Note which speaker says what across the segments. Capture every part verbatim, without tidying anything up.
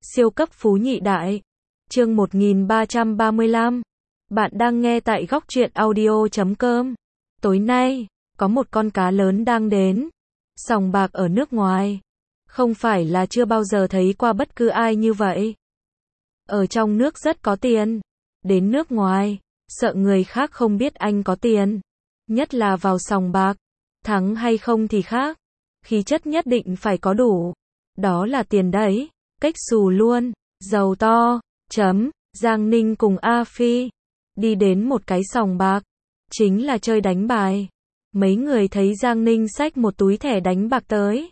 Speaker 1: Siêu cấp phú nhị đại. Chương một nghìn ba trăm ba mươi lăm. Bạn đang nghe tại góc truyện audio chấm com. Tối nay, có một con cá lớn đang đến. Sòng bạc ở nước ngoài. Không phải là chưa bao giờ thấy qua bất cứ ai như vậy. Ở trong nước rất có tiền. Đến nước ngoài, sợ người khác không biết anh có tiền. Nhất là vào sòng bạc. Thắng hay không thì khác. Khí chất nhất định phải có đủ. Đó là tiền đấy. Cách xù luôn. Giàu to. Chấm. Giang Ninh cùng A Phi đi đến một cái sòng bạc. Chính là chơi đánh bài. Mấy người thấy Giang Ninh xách một túi thẻ đánh bạc tới.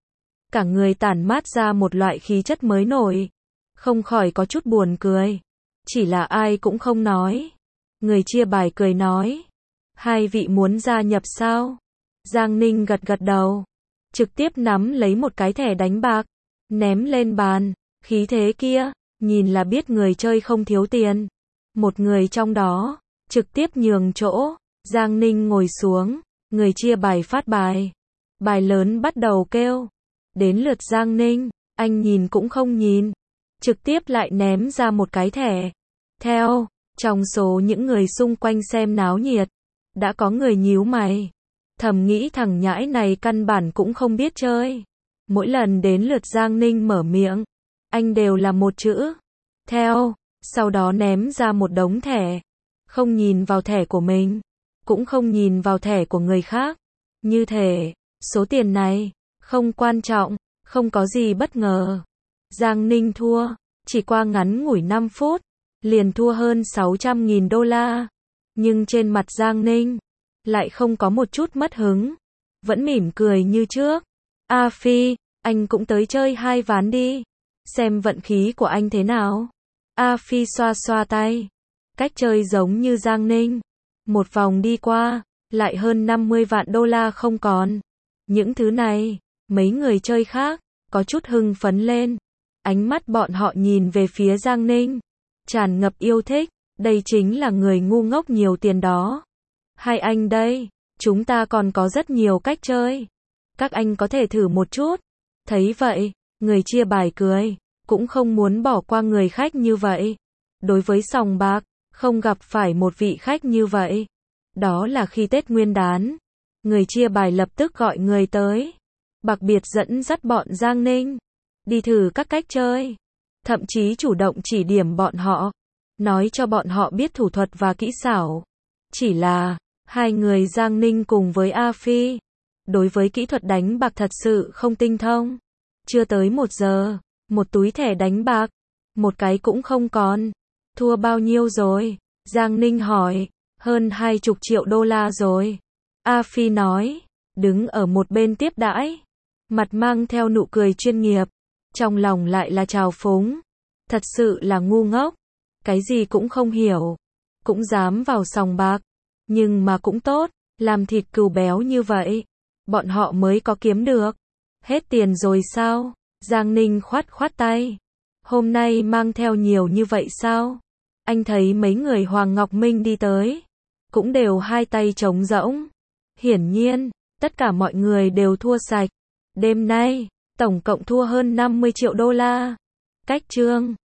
Speaker 1: Cả người tản mát ra một loại khí chất mới nổi. Không khỏi có chút buồn cười. Chỉ là ai cũng không nói. Người chia bài cười nói. Hai vị muốn gia nhập sao? Giang Ninh gật gật đầu. Trực tiếp nắm lấy một cái thẻ đánh bạc. Ném lên bàn. Khí thế kia, nhìn là biết người chơi không thiếu tiền. Một người trong đó, trực tiếp nhường chỗ. Giang Ninh ngồi xuống. Người chia bài phát bài. Bài lớn bắt đầu kêu. Đến lượt Giang Ninh, anh nhìn cũng không nhìn. Trực tiếp lại ném ra một cái thẻ. Theo, trong số những người xung quanh xem náo nhiệt, đã có người nhíu mày. Thầm nghĩ thằng nhãi này căn bản cũng không biết chơi. Mỗi lần đến lượt Giang Ninh mở miệng, anh đều là một chữ. Theo, sau đó ném ra một đống thẻ. Không nhìn vào thẻ của mình, cũng không nhìn vào thẻ của người khác. Như thể, số tiền này, không quan trọng, không có gì bất ngờ. Giang Ninh thua, chỉ qua ngắn ngủi năm phút, liền thua hơn sáu trăm nghìn đô la. Nhưng trên mặt Giang Ninh, lại không có một chút mất hứng. Vẫn mỉm cười như trước. A Phi, anh cũng tới chơi hai ván đi. Xem vận khí của anh thế nào. A Phi xoa xoa tay. Cách chơi giống như Giang Ninh. Một vòng đi qua, lại hơn năm mươi vạn đô la không còn. Những thứ này, mấy người chơi khác, có chút hưng phấn lên. Ánh mắt bọn họ nhìn về phía Giang Ninh. Tràn ngập yêu thích. Đây chính là người ngu ngốc nhiều tiền đó. Hai anh đây, chúng ta còn có rất nhiều cách chơi. Các anh có thể thử một chút. Thấy vậy, người chia bài cười. Cũng không muốn bỏ qua người khách như vậy. Đối với sòng bạc, không gặp phải một vị khách như vậy. Đó là khi Tết Nguyên đán. Người chia bài lập tức gọi người tới. Đặc biệt dẫn dắt bọn Giang Ninh. Đi thử các cách chơi. Thậm chí chủ động chỉ điểm bọn họ. Nói cho bọn họ biết thủ thuật và kỹ xảo. Chỉ là, hai người Giang Ninh cùng với A Phi. Đối với kỹ thuật đánh bạc thật sự không tinh thông. Chưa tới một giờ, một túi thẻ đánh bạc. Một cái cũng không còn. Thua bao nhiêu rồi? Giang Ninh hỏi. Hơn hai chục triệu đô la rồi. A Phi nói. Đứng ở một bên tiếp đãi. Mặt mang theo nụ cười chuyên nghiệp. Trong lòng lại là trào phúng. Thật sự là ngu ngốc. Cái gì cũng không hiểu. Cũng dám vào sòng bạc. Nhưng mà cũng tốt. Làm thịt cừu béo như vậy. Bọn họ mới có kiếm được. Hết tiền rồi sao? Giang Ninh khoát khoát tay. Hôm nay mang theo nhiều như vậy sao? Anh thấy mấy người Hoàng Ngọc Minh đi tới. Cũng đều hai tay trống rỗng. Hiển nhiên, tất cả mọi người đều thua sạch. Đêm nay, tổng cộng thua hơn năm mươi triệu đô la. Cách chương